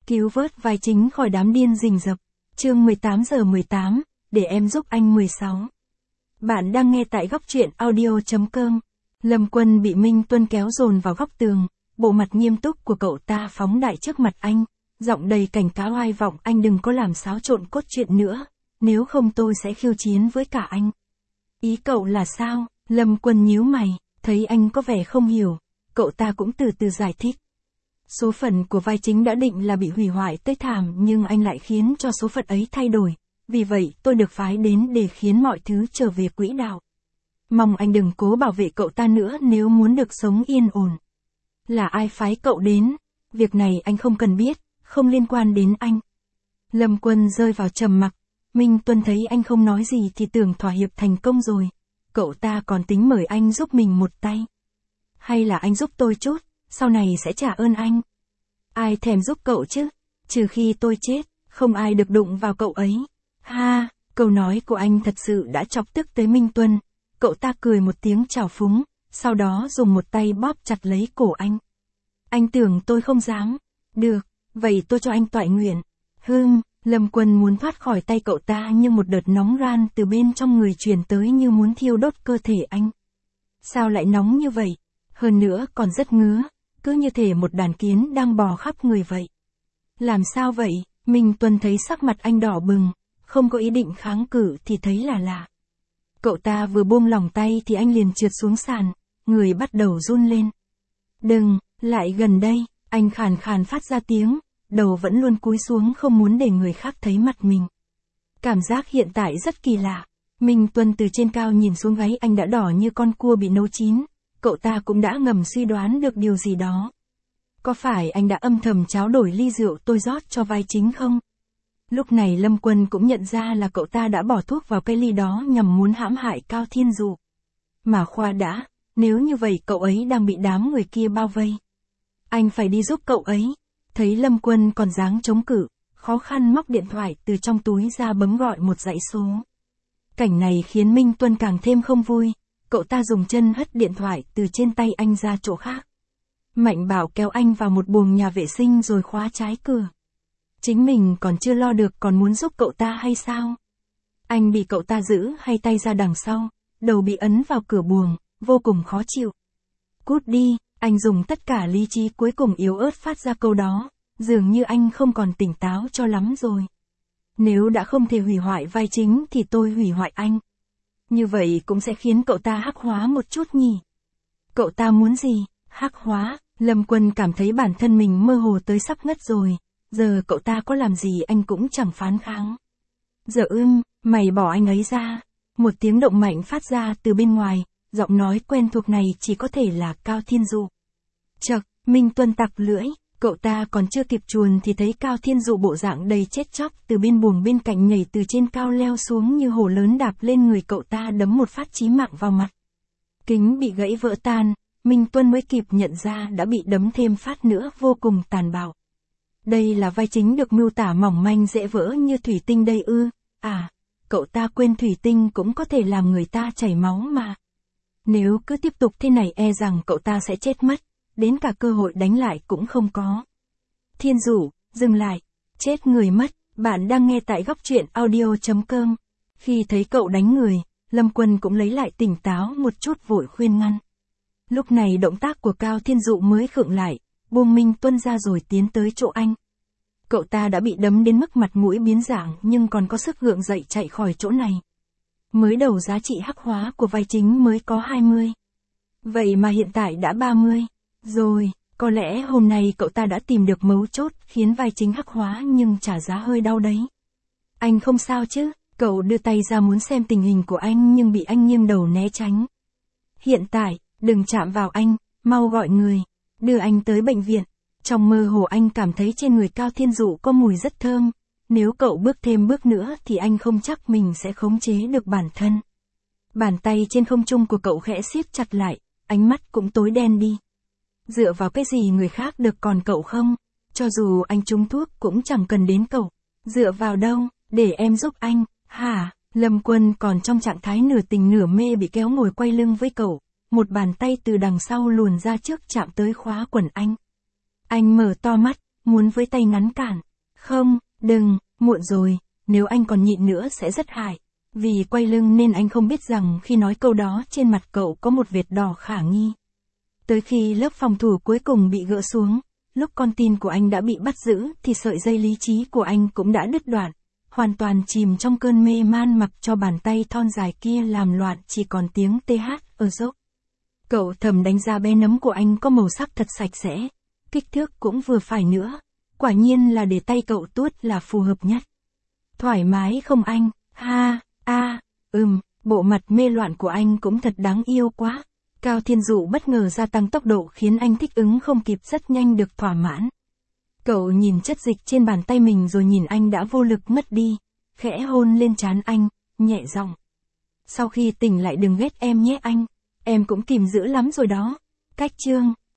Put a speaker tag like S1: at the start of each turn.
S1: Cứu vớt vai chính khỏi đám điên rình rập. Chương 18:18, để em giúp anh 16. Bạn đang nghe tại góc truyện audio.com. Lâm Quân bị Minh Tuân kéo dồn vào góc tường, bộ mặt nghiêm túc của cậu ta phóng đại trước mặt anh, giọng đầy cảnh cáo oai vọng, anh đừng có làm xáo trộn cốt truyện nữa, nếu không tôi sẽ khiêu chiến với cả anh. Ý cậu là sao? Lâm Quân nhíu mày, thấy anh có vẻ không hiểu, cậu ta cũng từ từ giải thích. Số phận của vai chính đã định là bị hủy hoại tới thảm, nhưng anh lại khiến cho số phận ấy thay đổi, vì vậy tôi được phái đến để khiến mọi thứ trở về quỹ đạo. Mong anh đừng cố bảo vệ cậu ta nữa nếu muốn được sống yên ổn. Là ai phái cậu đến? Việc này anh không cần biết, không liên quan đến anh. Lâm Quân rơi vào trầm mặc. Minh Tuân thấy anh không nói gì thì tưởng thỏa hiệp thành công rồi. Cậu ta còn tính mời anh giúp mình một tay. Hay là anh giúp tôi chút, sau này sẽ trả ơn anh. Ai thèm giúp cậu chứ? Trừ khi tôi chết, không ai được đụng vào cậu ấy. Ha, câu nói của anh thật sự đã chọc tức tới Minh Tuân. Cậu ta cười một tiếng trào phúng, sau đó dùng một tay bóp chặt lấy cổ anh. Anh tưởng tôi không dám. Được, vậy tôi cho anh toại nguyện. Lâm Quân muốn thoát khỏi tay cậu ta nhưng một đợt nóng ran từ bên trong người truyền tới như muốn thiêu đốt cơ thể anh. Sao lại nóng như vậy? Hơn nữa còn rất ngứa, cứ như thể một đàn kiến đang bò khắp người vậy. Làm sao vậy? Minh Tuân thấy sắc mặt anh đỏ bừng, không có ý định kháng cự thì thấy là lạ. Cậu ta vừa buông lỏng tay thì anh liền trượt xuống sàn, người bắt đầu run lên. Đừng, lại gần đây, anh khàn khàn phát ra tiếng, đầu vẫn luôn cúi xuống không muốn để người khác thấy mặt mình. Cảm giác hiện tại rất kỳ lạ. Minh Tuân từ trên cao nhìn xuống gáy anh đã đỏ như con cua bị nấu chín. Cậu ta cũng đã ngầm suy đoán được điều gì đó. Có phải anh đã âm thầm tráo đổi ly rượu tôi rót cho vai chính không? Lúc này Lâm Quân cũng nhận ra là cậu ta đã bỏ thuốc vào cái ly đó nhằm muốn hãm hại Cao Thiên Dụ. Mà khoa đã, nếu như vậy cậu ấy đang bị đám người kia bao vây. Anh phải đi giúp cậu ấy. Thấy Lâm Quân còn dáng chống cự, khó khăn móc điện thoại từ trong túi ra bấm gọi một dãy số. Cảnh này khiến Minh Tuân càng thêm không vui. Cậu ta dùng chân hất điện thoại từ trên tay anh ra chỗ khác. Mạnh Bảo kéo anh vào một buồng nhà vệ sinh rồi khóa trái cửa. Chính mình còn chưa lo được còn muốn giúp cậu ta hay sao? Anh bị cậu ta giữ hay tay ra đằng sau, đầu bị ấn vào cửa buồng, vô cùng khó chịu. Cút đi, anh dùng tất cả lý trí cuối cùng yếu ớt phát ra câu đó, dường như anh không còn tỉnh táo cho lắm rồi. Nếu đã không thể hủy hoại vai chính thì tôi hủy hoại anh. Như vậy cũng sẽ khiến cậu ta hắc hóa một chút nhỉ? Cậu ta muốn gì? Hắc hóa? Lâm Quân cảm thấy bản thân mình mơ hồ tới sắp ngất rồi. Giờ cậu ta có làm gì anh cũng chẳng phán kháng. Giờ mày bỏ anh ấy ra. Một tiếng động mạnh phát ra từ bên ngoài, giọng nói quen thuộc này chỉ có thể là Cao Thiên Dụ. Chậc, Minh Tuân tặc lưỡi, cậu ta còn chưa kịp chuồn thì thấy Cao Thiên Dụ bộ dạng đầy chết chóc từ bên buồng bên cạnh nhảy từ trên cao leo xuống như hổ lớn đạp lên người cậu ta đấm một phát chí mạng vào mặt. Kính bị gãy vỡ tan, Minh Tuân mới kịp nhận ra đã bị đấm thêm phát nữa vô cùng tàn bạo. Đây là vai chính được miêu tả mỏng manh dễ vỡ như thủy tinh đây ư? À, cậu ta quên thủy tinh cũng có thể làm người ta chảy máu mà. Nếu cứ tiếp tục thế này e rằng cậu ta sẽ chết mất, đến cả cơ hội đánh lại cũng không có. Thiên Dụ, dừng lại, chết người mất, bạn đang nghe tại góc truyện audio.com. Khi thấy cậu đánh người, Lâm Quân cũng lấy lại tỉnh táo một chút vội khuyên ngăn. Lúc này động tác của Cao Thiên Dụ mới khựng lại, buông Minh Tuân ra rồi tiến tới chỗ anh. Cậu ta đã bị đấm đến mức mặt mũi biến dạng nhưng còn có sức gượng dậy chạy khỏi chỗ này. Mới đầu giá trị hắc hóa của vai chính mới có 20. Vậy mà hiện tại đã 30. Rồi, có lẽ hôm nay cậu ta đã tìm được mấu chốt khiến vai chính hắc hóa nhưng trả giá hơi đau đấy. Anh không sao chứ? Cậu đưa tay ra muốn xem tình hình của anh nhưng bị anh nghiêng đầu né tránh. Hiện tại, đừng chạm vào anh, mau gọi người, đưa anh tới bệnh viện. Trong mơ hồ anh cảm thấy trên người Cao Thiên Dụ có mùi rất thơm. Nếu cậu bước thêm bước nữa thì anh không chắc mình sẽ khống chế được bản thân. Bàn tay trên không trung của cậu khẽ siết chặt lại, ánh mắt cũng tối đen đi. Dựa vào cái gì người khác được còn cậu không? Cho dù anh trúng thuốc cũng chẳng cần đến cậu. Dựa vào đâu, để em giúp anh, hả? Lâm Quân còn trong trạng thái nửa tình nửa mê bị kéo ngồi quay lưng với cậu. Một bàn tay từ đằng sau luồn ra trước chạm tới khóa quần anh. Anh mở to mắt, muốn với tay ngắn cản. Không, đừng, muộn rồi, nếu anh còn nhịn nữa sẽ rất hại. Vì quay lưng nên anh không biết rằng khi nói câu đó trên mặt cậu có một vệt đỏ khả nghi. Tới khi lớp phòng thủ cuối cùng bị gỡ xuống, lúc con tin của anh đã bị bắt giữ thì sợi dây lý trí của anh cũng đã đứt đoạn, hoàn toàn chìm trong cơn mê man mặc cho bàn tay thon dài kia làm loạn chỉ còn tiếng TH ở dốc. Cậu thầm đánh giá bé nấm của anh có màu sắc thật sạch sẽ, kích thước cũng vừa phải nữa, quả nhiên là để tay cậu tuốt là phù hợp nhất. Thoải mái không anh, ha, bộ mặt mê loạn của anh cũng thật đáng yêu quá. Cao Thiên Dụ bất ngờ gia tăng tốc độ khiến anh thích ứng không kịp rất nhanh được thỏa mãn. Cậu nhìn chất dịch trên bàn tay mình rồi nhìn anh đã vô lực mất đi, khẽ hôn lên trán anh, nhẹ giọng. Sau khi tỉnh lại đừng ghét em nhé anh, em cũng kìm dữ lắm rồi đó. Cách chương